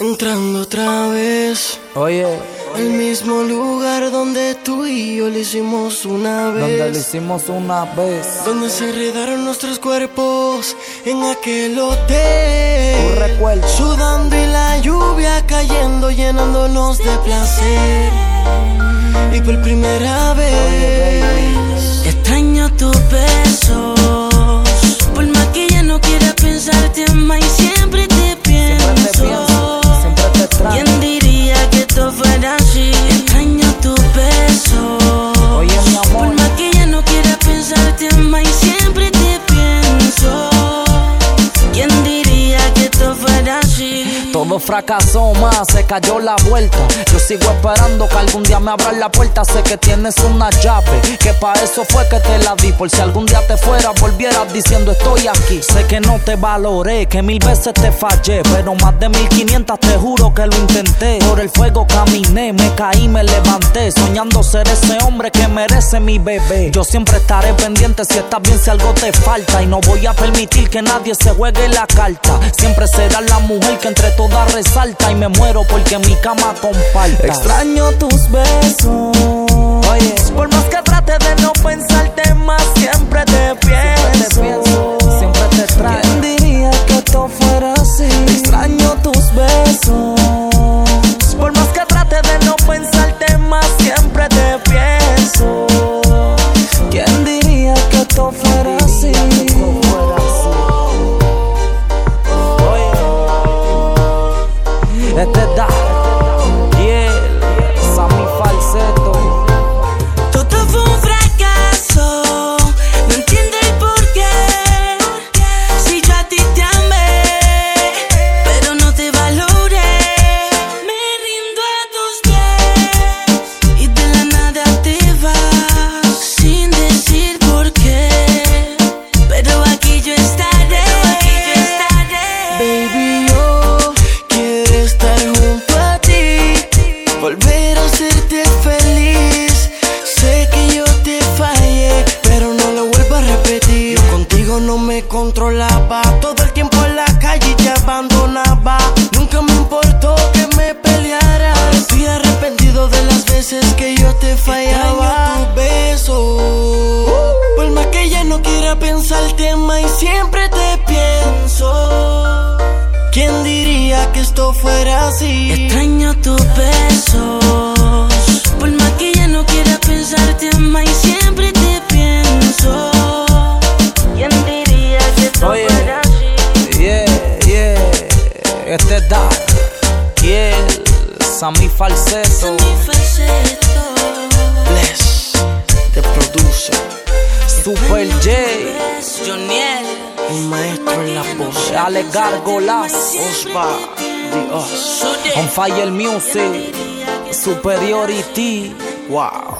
Entrando otra vez. Oye, el mismo lugar donde tú y yo lo hicimos una vez. donde lo hicimos una vez. Donde se enredaron nuestros cuerpos en aquel hotel. Un recuerdo. Sudando y la lluvia cayendo, llenándonos de placer. Y por primera vez extraño tus besos. Por más que ya no quiera pensarte más y siempre te pienso. Siempre te extraño. ¿Quién diría que esto fuera así? Extraño tus besos. Oye, mi amor. Por más que ya no quiera pensarte más y siempre te pienso. ¿Quién diría que esto fuera así? Todo fracasó más, se cayó la vuelta. Yo sigo esperando que algún día me abran la puerta. Sé que tienes una llave, que pa' eso fue que te la di. Por si algún día te fueras, volvieras diciendo estoy aquí. Sé que no te valoré, que 1000 veces te fallé, pero más de 1500 te juro que lo intenté. Por el fuego caminé, me caí, me levanté, soñando ser ese hombre que merece mi bebé. Yo siempre estaré pendiente si estás bien, si algo te falta. Y no voy a permitir que nadie se juegue la carta. Siempre serás la mujer que entre todas resalta. Y me muero porque mi cama comparta. extraño tus besos. Oye, Por más que trate de no pensarte más, siempre te pienso. siempre te extraño. ¿Quién diría que esto fuera así? Extraño tus besos. Por más que trate de no pensarte más, siempre te pienso. ¿Quién diría que esto fuera así? Este es Da y él, Sammy Falsetto. Todo fue un fracaso, no entiendo el porqué. Si yo a ti te amé, pero no te valoré. Me rindo a tus pies y de la nada te vas sin decir por qué. Pero aquí yo estaré, Baby, yo quiero estar junto a ti, volver a hacerte feliz. Sé que yo te fallé, pero no lo vuelvo a repetir. Yo contigo no me controlaba, todo el tiempo en la calle te abandonaba. Nunca me importó que me peleara. Ahora estoy arrepentido de las veces que yo te fallaba. Extraño tus besos. Por más que ya no quiera pensarte más y siempre te pienso. ¿Quién diría que esto fuera así? extraño tus besos. Por más que ya no quiera pensarte más y siempre te pienso. ¿Quién diría que esto Oye, fuera así? Este es Da y él, Sammy Falsetto. Mi falsetto. Bless, the producer, Super J, Joniel. el maestro en la voz. Ale Gargolas, Osva, the Os. On Fire Music, Superiority. Wow.